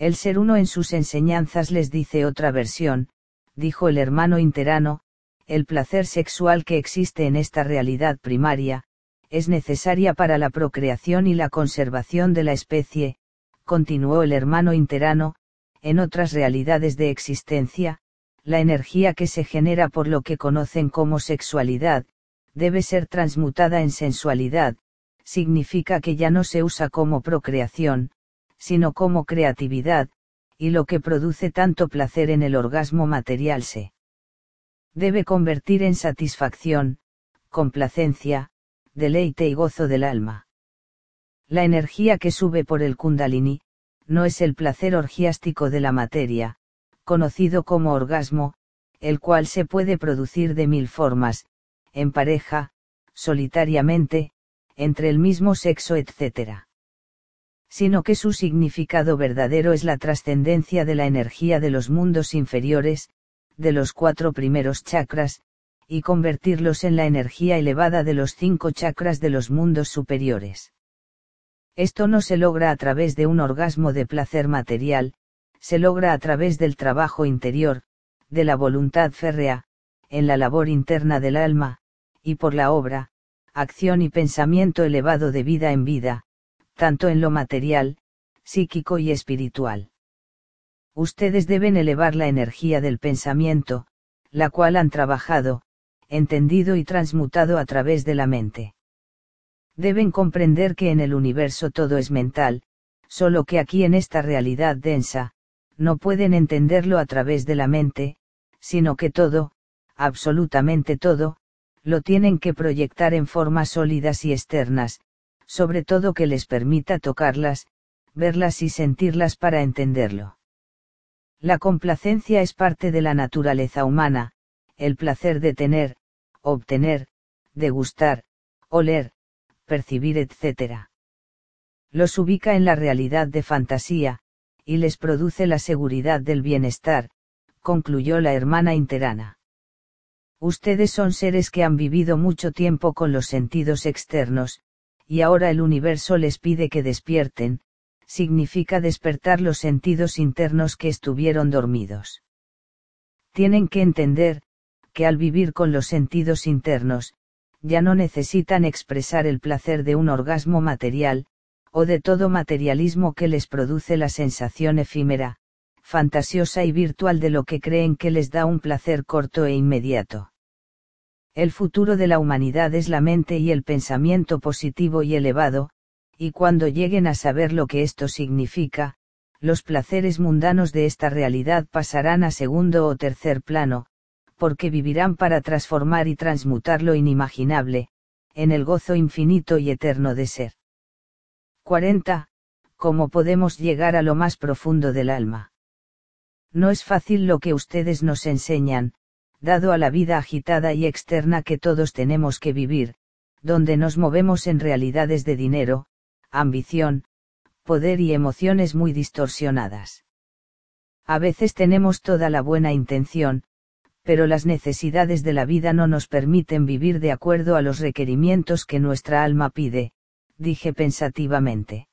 El ser uno en sus enseñanzas les dice otra versión, dijo el hermano interano, el placer sexual que existe en esta realidad primaria, es necesaria para la procreación y la conservación de la especie, continuó el hermano interano, en otras realidades de existencia, la energía que se genera por lo que conocen como sexualidad, debe ser transmutada en sensualidad, significa que ya no se usa como procreación, sino como creatividad, y lo que produce tanto placer en el orgasmo material se debe convertir en satisfacción, complacencia, deleite y gozo del alma. La energía que sube por el Kundalini, no es el placer orgiástico de la materia, conocido como orgasmo, el cual se puede producir de 1000 formas, en pareja, solitariamente, entre el mismo sexo, etc. Sino que su significado verdadero es la trascendencia de la energía de los mundos inferiores, de los 4 primeros chakras, y convertirlos en la energía elevada de los 5 chakras de los mundos superiores. Esto no se logra a través de un orgasmo de placer material, se logra a través del trabajo interior, de la voluntad férrea, en la labor interna del alma, y por la obra, acción y pensamiento elevado de vida en vida, tanto en lo material, psíquico y espiritual. Ustedes deben elevar la energía del pensamiento, la cual han trabajado, entendido y transmutado a través de la mente. Deben comprender que en el universo todo es mental, solo que aquí en esta realidad densa, no pueden entenderlo a través de la mente, sino que todo, absolutamente todo, lo tienen que proyectar en formas sólidas y externas, sobre todo que les permita tocarlas, verlas y sentirlas para entenderlo. La complacencia es parte de la naturaleza humana, el placer de tener, obtener, degustar, oler, percibir, etc. Los ubica en la realidad de fantasía, y les produce la seguridad del bienestar, concluyó la hermana interana. Ustedes son seres que han vivido mucho tiempo con los sentidos externos, y ahora el universo les pide que despierten, significa despertar los sentidos internos que estuvieron dormidos. Tienen que entender, que al vivir con los sentidos internos, ya no necesitan expresar el placer de un orgasmo material, o de todo materialismo que les produce la sensación efímera, fantasiosa y virtual de lo que creen que les da un placer corto e inmediato. El futuro de la humanidad es la mente y el pensamiento positivo y elevado, y cuando lleguen a saber lo que esto significa, los placeres mundanos de esta realidad pasarán a segundo o tercer plano, porque vivirán para transformar y transmutar lo inimaginable, en el gozo infinito y eterno de ser. 40. ¿Cómo podemos llegar a lo más profundo del alma? No es fácil lo que ustedes nos enseñan, dado a la vida agitada y externa que todos tenemos que vivir, donde nos movemos en realidades de dinero, ambición, poder y emociones muy distorsionadas. A veces tenemos toda la buena intención, pero las necesidades de la vida no nos permiten vivir de acuerdo a los requerimientos que nuestra alma pide, dije pensativamente.